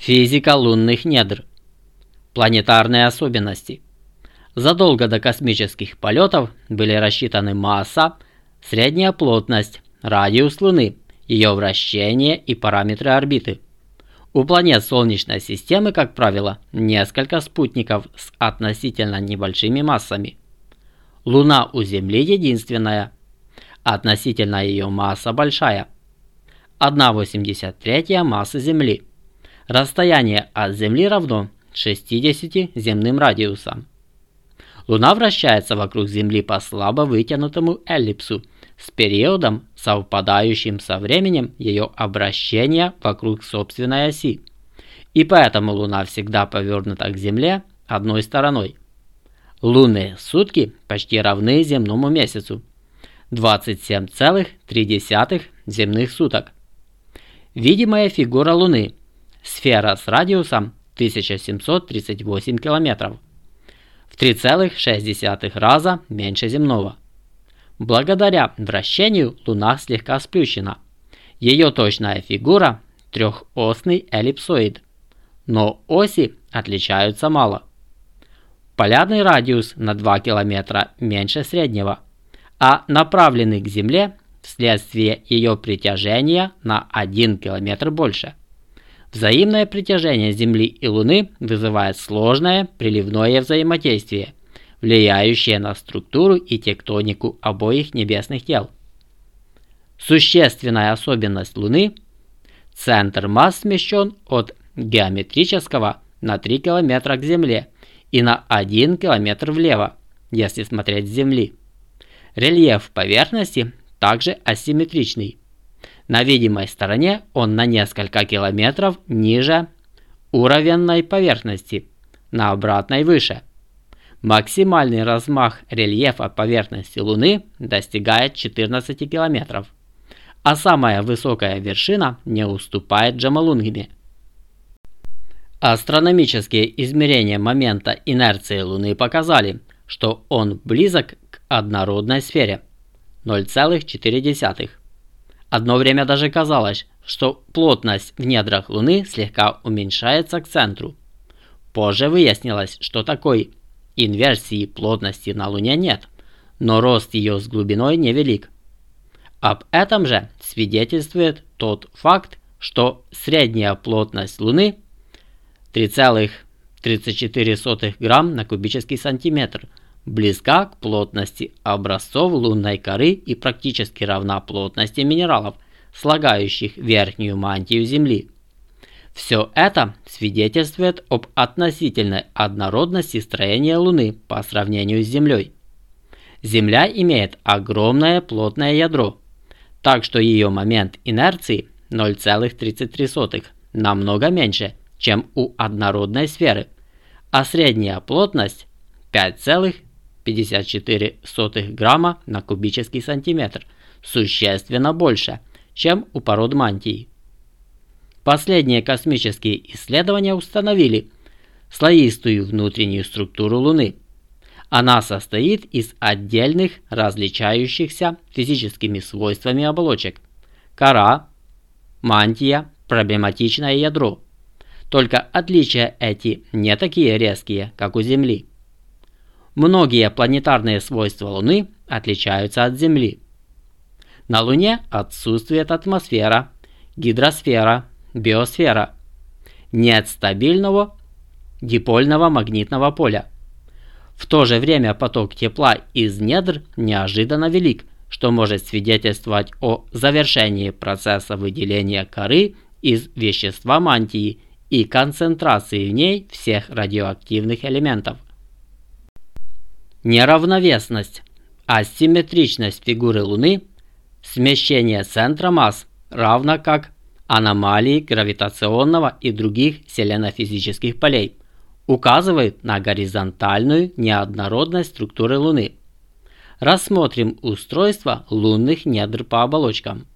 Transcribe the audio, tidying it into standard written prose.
Физика лунных недр. Планетарные особенности. Задолго до космических полетов были рассчитаны масса, средняя плотность, радиус Луны, ее вращение и параметры орбиты. У планет Солнечной системы, как правило, несколько спутников с относительно небольшими массами. Луна у Земли единственная. Относительно ее масса большая. 1/83 массы Земли. Расстояние от Земли равно 60 земным радиусам. Луна вращается вокруг Земли по слабо вытянутому эллипсу с периодом, совпадающим со временем ее обращения вокруг собственной оси. И поэтому Луна всегда повернута к Земле одной стороной. Лунные сутки почти равны земному месяцу. 27,3 земных суток. Видимая фигура Луны. Сфера с радиусом 1738 км. В 3,6 раза меньше земного. Благодаря вращению Луна слегка сплющена. Ее точная фигура – трехосный эллипсоид. Но оси отличаются мало. Полярный радиус на 2 км меньше среднего, а направленный к Земле вследствие ее притяжения на 1 км больше. Взаимное притяжение Земли и Луны вызывает сложное приливное взаимодействие, влияющее на структуру и тектонику обоих небесных тел. Существенная особенность Луны – центр масс смещен от геометрического на 3 км к Земле и на 1 км влево, если смотреть с Земли. Рельеф поверхности также асимметричный. На видимой стороне он на несколько километров ниже уровенной поверхности, на обратной выше. Максимальный размах рельефа поверхности Луны достигает 14 километров, а самая высокая вершина не уступает Джомолунгме. Астрономические измерения момента инерции Луны показали, что он близок к однородной сфере – 0,4. Одно время даже казалось, что плотность в недрах Луны слегка уменьшается к центру. Позже выяснилось, что такой инверсии плотности на Луне нет, но рост ее с глубиной невелик. Об этом же свидетельствует тот факт, что средняя плотность Луны 3,34 грамм на кубический сантиметр близка к плотности образцов лунной коры и практически равна плотности минералов, слагающих верхнюю мантию Земли. Все это свидетельствует об относительной однородности строения Луны по сравнению с Землей. Земля имеет огромное плотное ядро, так что ее момент инерции 0,33 намного меньше, чем у однородной сферы, а средняя плотность 5,54 грамма на кубический сантиметр существенно больше, чем у пород мантии. Последние космические исследования установили слоистую внутреннюю структуру Луны. Она состоит из отдельных различающихся физическими свойствами оболочек: кора, мантия, проблематичное ядро. Только отличия эти не такие резкие, как у Земли. Многие планетарные свойства Луны отличаются от Земли. На Луне отсутствует атмосфера, гидросфера, биосфера. Нет стабильного дипольного магнитного поля. В то же время поток тепла из недр неожиданно велик, что может свидетельствовать о завершении процесса выделения коры из вещества мантии и концентрации в ней всех радиоактивных элементов. Неравновесность, асимметричность фигуры Луны, смещение центра масс, равно как аномалии гравитационного и других вселенофизических полей, указывают на горизонтальную неоднородность структуры Луны. Рассмотрим устройство лунных недр по оболочкам.